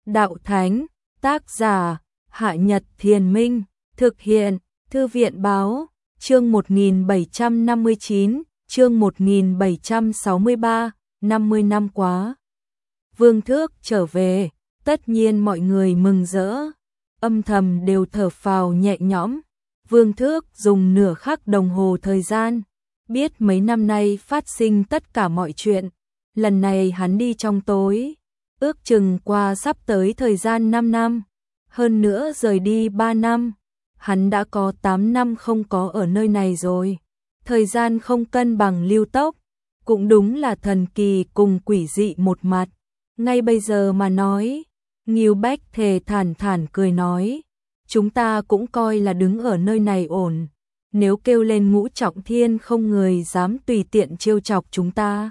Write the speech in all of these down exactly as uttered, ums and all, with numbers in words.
đạo thánh, tác giả, Hạ Nhật Thiền Minh, thực hiện, Thư viện báo, chương một nghìn bảy trăm năm mươi chín, chương một nghìn bảy trăm sáu mươi ba, năm mươi năm quá. Vương Thước trở về, tất nhiên mọi người mừng rỡ, âm thầm đều thở phào nhẹ nhõm. Vương Thước dùng nửa khắc đồng hồ thời gian, biết mấy năm nay phát sinh tất cả mọi chuyện. Lần này hắn đi trong tối, ước chừng qua sắp tới thời gian năm năm, hơn nữa rời đi ba năm. Hắn đã có tám năm không có ở nơi này rồi. Thời gian không cân bằng lưu tốc, cũng đúng là thần kỳ cùng quỷ dị một mặt. Ngay bây giờ mà nói, Ngưu Bách thề thản thản cười nói, chúng ta cũng coi là đứng ở nơi này ổn. Nếu kêu lên Ngũ Trọng Thiên không người dám tùy tiện trêu chọc chúng ta.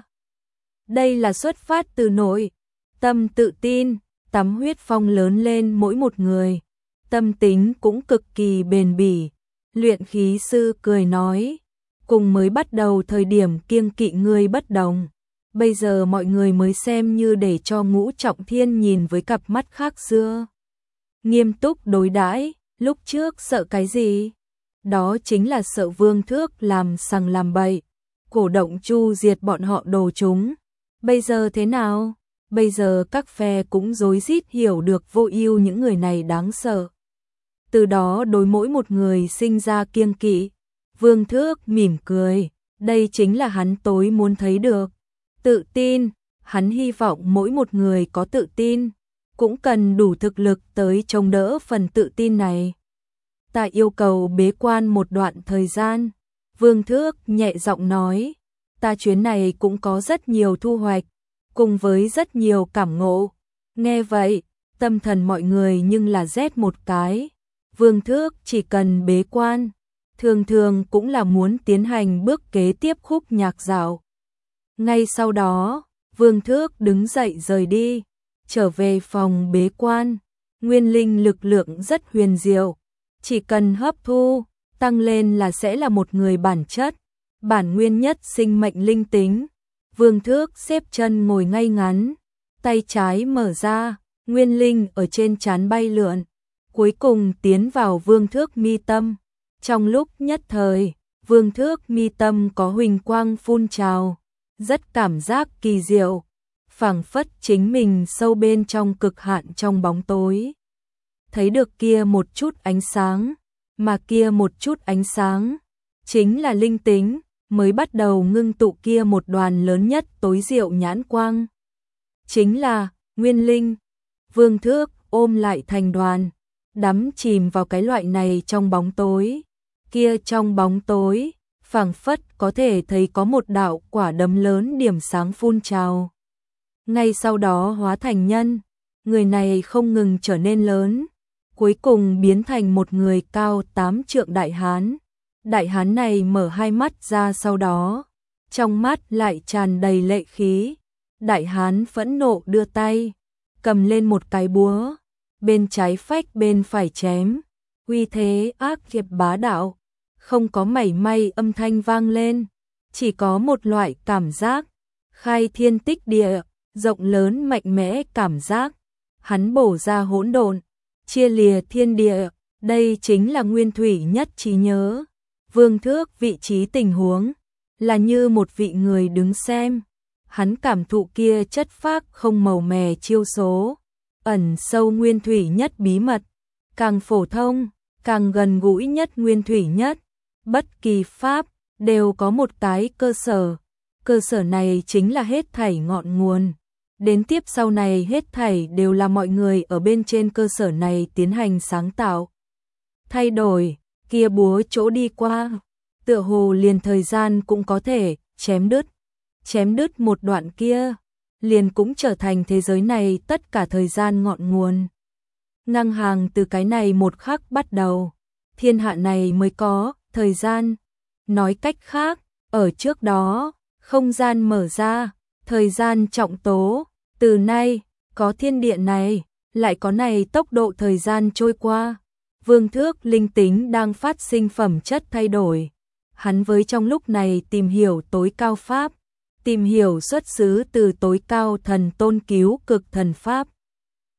Đây là xuất phát từ nội tâm tự tin, tắm huyết phong lớn lên mỗi một người. Tâm tính cũng cực kỳ bền bỉ. Luyện khí sư cười nói, cùng mới bắt đầu thời điểm kiêng kỵ ngươi bất đồng. Bây giờ mọi người mới xem như để cho Ngũ Trọng Thiên nhìn với cặp mắt khác xưa. Nghiêm túc đối đãi, lúc trước sợ cái gì? Đó chính là sợ Vương Thước làm sằng làm bậy, cổ động chu diệt bọn họ đồ chúng. Bây giờ thế nào? Bây giờ các phe cũng rối rít hiểu được vô ưu những người này đáng sợ. Từ đó đối mỗi một người sinh ra kiêng kỵ. Vương Thước mỉm cười, đây chính là hắn tối muốn thấy được. Tự tin, hắn hy vọng mỗi một người có tự tin, cũng cần đủ thực lực tới chống đỡ phần tự tin này. Ta yêu cầu bế quan một đoạn thời gian. Vương Thước nhẹ giọng nói, ta chuyến này cũng có rất nhiều thu hoạch, cùng với rất nhiều cảm ngộ. Nghe vậy, tâm thần mọi người nhưng là rét một cái. Vương Thước chỉ cần bế quan, thường thường cũng là muốn tiến hành bước kế tiếp khúc nhạc dạo. Ngay sau đó, Vương Thước đứng dậy rời đi, trở về phòng bế quan. Nguyên linh lực lượng rất huyền diệu, chỉ cần hấp thu, tăng lên là sẽ là một người bản chất, bản nguyên nhất sinh mệnh linh tính. Vương Thước xếp chân ngồi ngay ngắn, tay trái mở ra, nguyên linh ở trên trán bay lượn, cuối cùng tiến vào Vương Thước mi tâm. Trong lúc nhất thời, Vương Thước mi tâm có huỳnh quang phun trào, rất cảm giác kỳ diệu, phảng phất chính mình sâu bên trong cực hạn trong bóng tối. Thấy được kia một chút ánh sáng, mà kia một chút ánh sáng chính là linh tính, mới bắt đầu ngưng tụ kia một đoàn lớn nhất tối diệu nhãn quang. Chính là nguyên linh. Vương Thước ôm lại thành đoàn, đắm chìm vào cái loại này trong bóng tối. Kia trong bóng tối, phảng phất có thể thấy có một đạo quả đấm lớn điểm sáng phun trào. Ngay sau đó hóa thành nhân, người này không ngừng trở nên lớn, cuối cùng biến thành một người cao tám trượng đại hán. Đại hán này mở hai mắt ra, sau đó, trong mắt lại tràn đầy lệ khí. Đại hán phẫn nộ đưa tay, cầm lên một cái búa, bên trái phách bên phải chém, uy thế ác liệt bá đạo, không có mảy may âm thanh vang lên, chỉ có một loại cảm giác khai thiên tích địa, rộng lớn mạnh mẽ cảm giác. Hắn bổ ra hỗn độn, chia lìa thiên địa, đây chính là nguyên thủy nhất trí nhớ. Vương Thước vị trí tình huống là như một vị người đứng xem, hắn cảm thụ kia chất phác không màu mè chiêu số, ẩn sâu nguyên thủy nhất bí mật, càng phổ thông, càng gần gũi nhất nguyên thủy nhất. Bất kỳ pháp đều có một cái cơ sở, cơ sở này chính là hết thảy ngọn nguồn. Đến tiếp sau này hết thảy đều là mọi người ở bên trên cơ sở này tiến hành sáng tạo, thay đổi. Kia búa chỗ đi qua, tựa hồ liền thời gian cũng có thể chém đứt. Chém đứt một đoạn kia, liền cũng trở thành thế giới này tất cả thời gian ngọn nguồn. Ngang hàng từ cái này một khắc bắt đầu, thiên hạ này mới có thời gian. Nói cách khác, ở trước đó, không gian mở ra, thời gian trọng tố, từ nay, có thiên địa này, lại có này tốc độ thời gian trôi qua. Vương Thước linh tính đang phát sinh phẩm chất thay đổi. Hắn với trong lúc này tìm hiểu tối cao pháp, tìm hiểu xuất xứ từ tối cao thần tôn cứu cực thần pháp.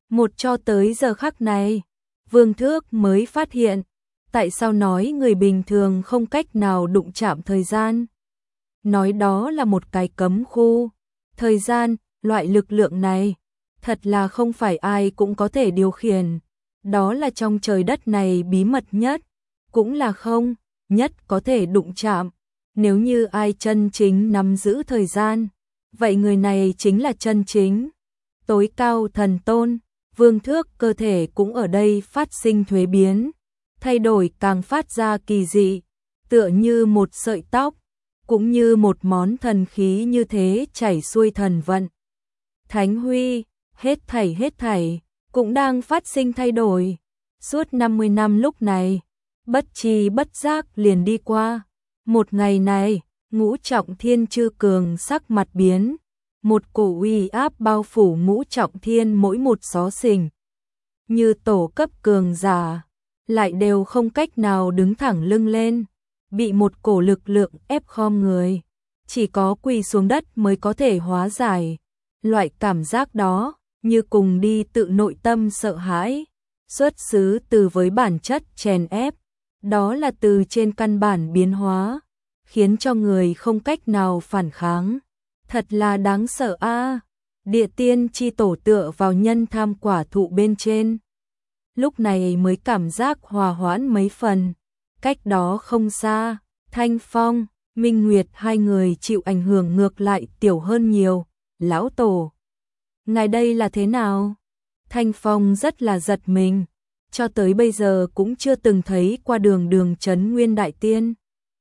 Một cho tới giờ khắc này, Vương Thước mới phát hiện, tại sao nói người bình thường không cách nào đụng chạm thời gian. Nói đó là một cái cấm khu. Thời gian, loại lực lượng này, thật là không phải ai cũng có thể điều khiển. Đó là trong trời đất này bí mật nhất, cũng là không nhất có thể đụng chạm. Nếu như ai chân chính nắm giữ thời gian, vậy người này chính là chân chính tối cao thần tôn. Vương Thước cơ thể cũng ở đây phát sinh thuế biến, thay đổi càng phát ra kỳ dị, tựa như một sợi tóc, cũng như một món thần khí như thế chảy xuôi thần vận. Thánh huy, hết thảy hết thảy, cũng đang phát sinh thay đổi. Suốt năm mươi năm lúc này, bất tri bất giác liền đi qua. Một ngày này, Ngũ Trọng Thiên Chư Cường sắc mặt biến, một cổ uy áp bao phủ Ngũ Trọng Thiên mỗi một xó xỉnh. Như tổ cấp cường giả, lại đều không cách nào đứng thẳng lưng lên, bị một cổ lực lượng ép khom người, chỉ có quỳ xuống đất mới có thể hóa giải. Loại cảm giác đó, như cùng đi tự nội tâm sợ hãi, xuất xứ từ với bản chất chèn ép, đó là từ trên căn bản biến hóa, khiến cho người không cách nào phản kháng. Thật là đáng sợ a. À. Địa tiên chi tổ tựa vào nhân tham quả thụ bên trên, lúc này mới cảm giác hòa hoãn mấy phần. Cách đó không xa, Thanh Phong, Minh Nguyệt hai người chịu ảnh hưởng ngược lại tiểu hơn nhiều. Lão tổ, ngài đây là thế nào? Thanh Phong rất là giật mình, cho tới bây giờ cũng chưa từng thấy qua đường đường trấn nguyên đại tiên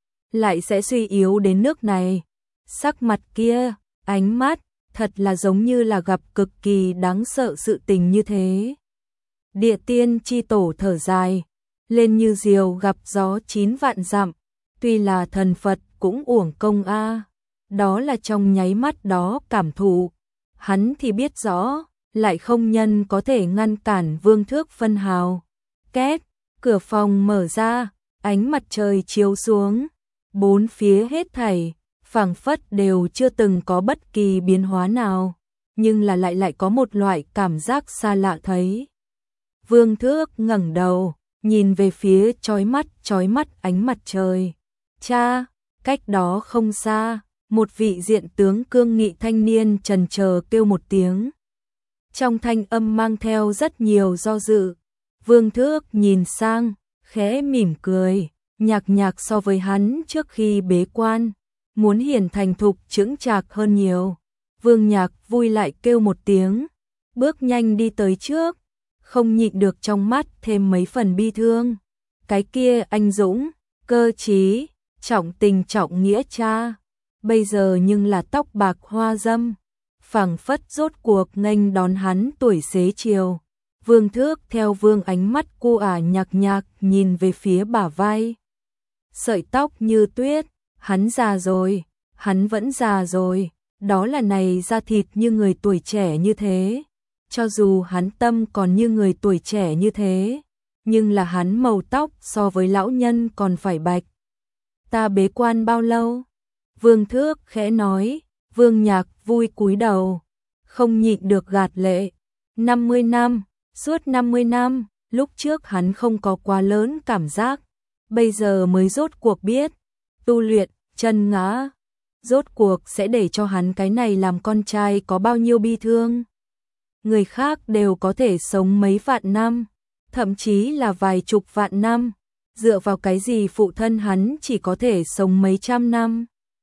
lại sẽ suy yếu đến nước này. Sắc mặt kia, ánh mắt, thật là giống như là gặp cực kỳ đáng sợ sự tình như thế. Địa tiên chi tổ thở dài, lên như diều gặp gió chín vạn dặm, tuy là thần Phật cũng uổng công a. Đó là trong nháy mắt đó cảm thụ, hắn thì biết rõ, lại không nhân có thể ngăn cản Vương Thước phân hào. Két, cửa phòng mở ra, ánh mặt trời chiếu xuống, bốn phía hết thảy, phảng phất đều chưa từng có bất kỳ biến hóa nào, nhưng là lại lại có một loại cảm giác xa lạ thấy. Vương Thước ngẩng đầu, nhìn về phía chói mắt chói mắt ánh mặt trời. Cha, cách đó không xa, một vị diện tướng cương nghị thanh niên trần chờ kêu một tiếng. Trong thanh âm mang theo rất nhiều do dự. Vương Thước nhìn sang, khẽ mỉm cười, nhạc nhạc so với hắn trước khi bế quan, muốn hiển thành thục chững chạc hơn nhiều. Vương Nhạc vui lại kêu một tiếng, bước nhanh đi tới trước, không nhịn được trong mắt thêm mấy phần bi thương. Cái kia anh dũng, cơ trí, trọng tình trọng nghĩa cha, bây giờ nhưng là tóc bạc hoa dâm, phảng phất rốt cuộc nghênh đón hắn tuổi xế chiều. Vương Thước theo Vương ánh mắt cô ả nhạc nhạc nhìn về phía bả vai. Sợi tóc như tuyết, hắn già rồi, hắn vẫn già rồi, đó là này da thịt như người tuổi trẻ như thế. Cho dù hắn tâm còn như người tuổi trẻ như thế, nhưng là hắn màu tóc so với lão nhân còn phải bạch. Ta bế quan bao lâu? Vương Thước khẽ nói. Vương Nhạc vui cúi đầu, không nhịn được gạt lệ. năm mươi năm, suốt năm mươi năm, lúc trước hắn không có quá lớn cảm giác, bây giờ mới rốt cuộc biết, tu luyện, chân ngã, rốt cuộc sẽ để cho hắn cái này làm con trai có bao nhiêu bi thương. Người khác đều có thể sống mấy vạn năm, thậm chí là vài chục vạn năm, dựa vào cái gì phụ thân hắn chỉ có thể sống mấy trăm năm.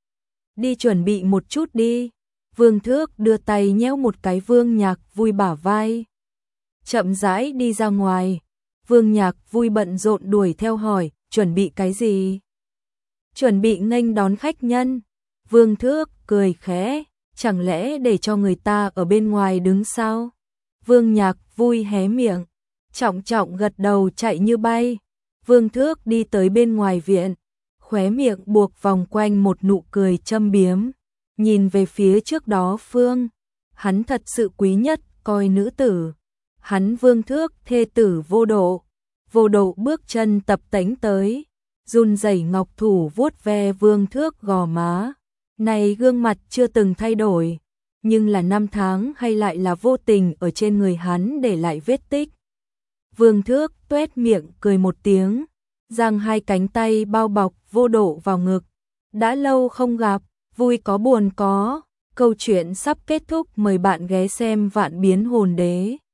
Đi chuẩn bị một chút đi. Vương Thước đưa tay nhéo một cái Vương Nhạc vui bả vai, chậm rãi đi ra ngoài. Vương Nhạc vui bận rộn đuổi theo hỏi, chuẩn bị cái gì? Chuẩn bị nghênh đón khách nhân. Vương Thước cười khẽ, chẳng lẽ để cho người ta ở bên ngoài đứng sao? Vương Nhạc vui hé miệng, trọng trọng gật đầu chạy như bay. Vương Thước đi tới bên ngoài viện, khóe miệng buộc vòng quanh một nụ cười châm biếm, nhìn về phía trước đó Phương, hắn thật sự quý nhất coi nữ tử, hắn Vương Thước thê tử Vô Độ. Vô Độ bước chân tập tễnh tới, run rẩy ngọc thủ vuốt ve Vương Thước gò má, này gương mặt chưa từng thay đổi, nhưng là năm tháng hay lại là vô tình ở trên người hắn để lại vết tích. Vương Thước tuét miệng cười một tiếng, giang hai cánh tay bao bọc Vô Độ vào ngực. Đã lâu không gặp, vui có buồn có, câu chuyện sắp kết thúc, mời bạn ghé xem Vạn Biến Hồn Đế.